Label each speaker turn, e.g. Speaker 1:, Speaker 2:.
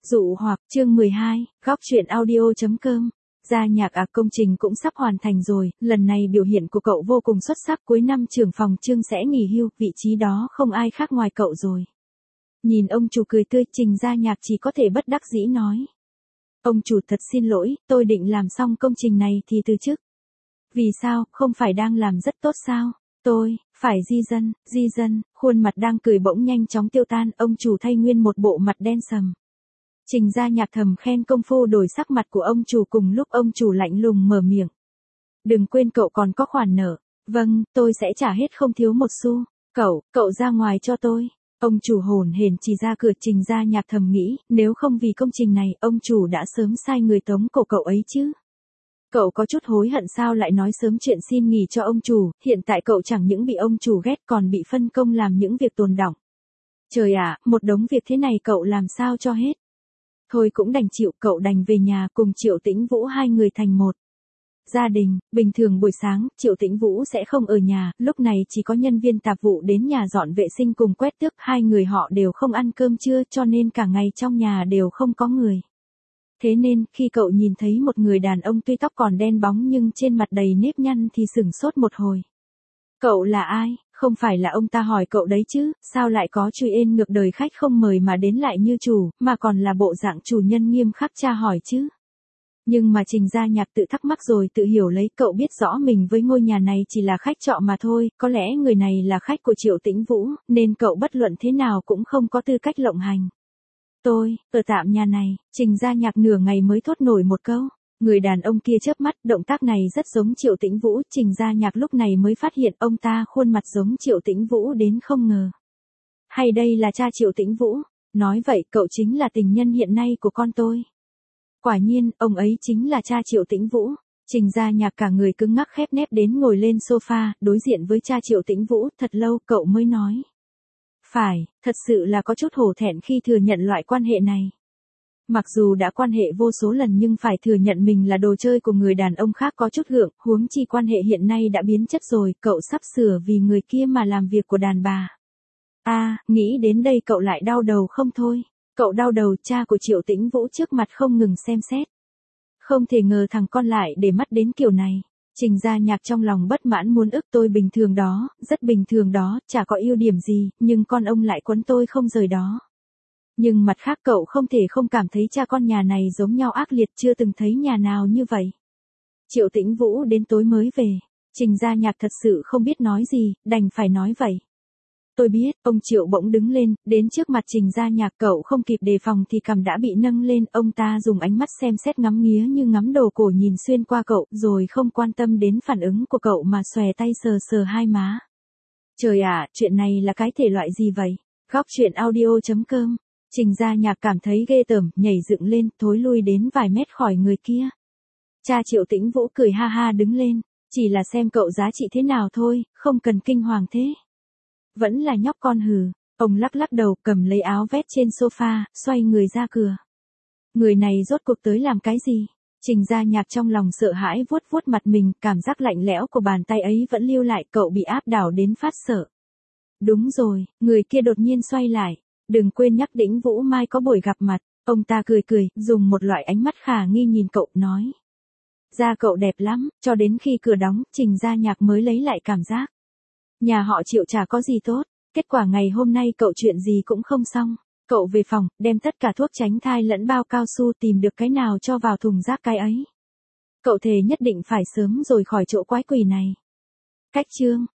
Speaker 1: Dụ hoặc, chương 12, góc truyện audio.com. Gia nhạc công trình cũng sắp hoàn thành rồi, lần này biểu hiện của cậu vô cùng xuất sắc, cuối năm trưởng phòng Trương sẽ nghỉ hưu, vị trí đó không ai khác ngoài cậu rồi. Nhìn ông chủ cười tươi, Trình Gia Nhạc chỉ có thể bất đắc dĩ nói. Ông chủ thật xin lỗi, tôi định làm xong công trình này thì từ chức. Vì sao, không phải đang làm rất tốt sao? Tôi, phải di dân, khuôn mặt đang cười bỗng nhanh chóng tiêu tan, ông chủ thay nguyên một bộ mặt đen sầm. Trình Gia Nhạc thầm khen công phu đổi sắc mặt của ông chủ, cùng lúc ông chủ lạnh lùng mở miệng. Đừng quên cậu còn có khoản nợ. Vâng, tôi sẽ trả hết không thiếu một xu. Cậu ra ngoài cho tôi. Ông chủ hổn hển chỉ ra cửa. Trình Gia Nhạc thầm nghĩ, nếu không vì công trình này, ông chủ đã sớm sai người tống cổ cậu ấy chứ. Cậu có chút hối hận sao lại nói sớm chuyện xin nghỉ cho ông chủ, hiện tại cậu chẳng những bị ông chủ ghét còn bị phân công làm những việc tồn đọng. Trời ạ, một đống việc thế này cậu làm sao cho hết. Thôi cũng đành chịu, cậu đành về nhà cùng Triệu Tĩnh Vũ hai người thành một gia đình. Bình thường buổi sáng, Triệu Tĩnh Vũ sẽ không ở nhà, lúc này chỉ có nhân viên tạp vụ đến nhà dọn vệ sinh cùng quét tước, hai người họ đều không ăn cơm trưa cho nên cả ngày trong nhà đều không có người. Thế nên, khi cậu nhìn thấy một người đàn ông tuy tóc còn đen bóng nhưng trên mặt đầy nếp nhăn thì sửng sốt một hồi. Cậu là ai? Không phải là ông ta hỏi cậu đấy chứ, sao lại có chui ên ngược đời khách không mời mà đến lại như chủ, mà còn là bộ dạng chủ nhân nghiêm khắc tra hỏi chứ. Nhưng mà Trình Gia Nhạc tự thắc mắc rồi tự hiểu lấy, cậu biết rõ mình với ngôi nhà này chỉ là khách trọ mà thôi, có lẽ người này là khách của Triệu Tĩnh Vũ, nên cậu bất luận thế nào cũng không có tư cách lộng hành. Tôi, ở tạm nhà này, Trình Gia Nhạc nửa ngày mới thốt nổi một câu. Người đàn ông kia chớp mắt, động tác này rất giống Triệu Tĩnh Vũ, Trình Gia Nhạc lúc này mới phát hiện ông ta khuôn mặt giống Triệu Tĩnh Vũ đến không ngờ. Hay đây là cha Triệu Tĩnh Vũ? Nói vậy cậu chính là tình nhân hiện nay của con tôi. Quả nhiên, ông ấy chính là cha Triệu Tĩnh Vũ. Trình Gia Nhạc cả người cứng ngắc khép nép đến ngồi lên sofa, đối diện với cha Triệu Tĩnh Vũ, thật lâu cậu mới nói. Phải, thật sự là có chút hổ thẹn khi thừa nhận loại quan hệ này. Mặc dù đã quan hệ vô số lần nhưng phải thừa nhận mình là đồ chơi của người đàn ông khác có chút gượng, huống chi quan hệ hiện nay đã biến chất rồi, cậu sắp sửa vì người kia mà làm việc của đàn bà. Nghĩ đến đây cậu lại đau đầu không thôi. Cậu đau đầu, cha của Triệu Tĩnh Vũ trước mặt không ngừng xem xét. Không thể ngờ thằng con lại để mắt đến kiểu này. Trình Gia Nhạc trong lòng bất mãn muốn ức, tôi bình thường đó, rất bình thường đó, chả có ưu điểm gì, nhưng con ông lại quấn tôi không rời đó. Nhưng mặt khác cậu không thể không cảm thấy cha con nhà này giống nhau ác liệt, chưa từng thấy nhà nào như vậy. Triệu Tĩnh Vũ đến tối mới về. Trình Gia Nhạc thật sự không biết nói gì, đành phải nói vậy. Tôi biết, ông Triệu bỗng đứng lên, đến trước mặt Trình Gia Nhạc, cậu không kịp đề phòng thì cằm đã bị nâng lên, ông ta dùng ánh mắt xem xét ngắm nghía như ngắm đồ cổ nhìn xuyên qua cậu, rồi không quan tâm đến phản ứng của cậu mà xòe tay sờ sờ hai má. Trời ạ, chuyện này là cái thể loại gì vậy? Góc truyện audio.com. Trình Gia Nhạc cảm thấy ghê tởm, nhảy dựng lên, thối lui đến vài mét khỏi người kia. Cha Triệu Tĩnh Vũ cười ha ha đứng lên, chỉ là xem cậu giá trị thế nào thôi, không cần kinh hoàng thế. Vẫn là nhóc con hừ. Ông lắc lắc đầu, cầm lấy áo vest trên sofa, xoay người ra cửa. Người này rốt cuộc tới làm cái gì? Trình Gia Nhạc trong lòng sợ hãi vuốt vuốt mặt mình, cảm giác lạnh lẽo của bàn tay ấy vẫn lưu lại, cậu bị áp đảo đến phát sợ. Đúng rồi, người kia đột nhiên xoay lại. Đừng quên nhắc Tĩnh Vũ mai có buổi gặp mặt. Ông ta cười cười, dùng một loại ánh mắt khả nghi nhìn cậu, nói. Da cậu đẹp lắm, cho đến khi cửa đóng, Trình Gia Nhạc mới lấy lại cảm giác. Nhà họ Triệu chả có gì tốt, kết quả ngày hôm nay cậu chuyện gì cũng không xong. Cậu về phòng, đem tất cả thuốc tránh thai lẫn bao cao su tìm được cái nào cho vào thùng rác cái ấy. Cậu thề nhất định phải sớm rồi khỏi chỗ quái quỷ này. Cách chương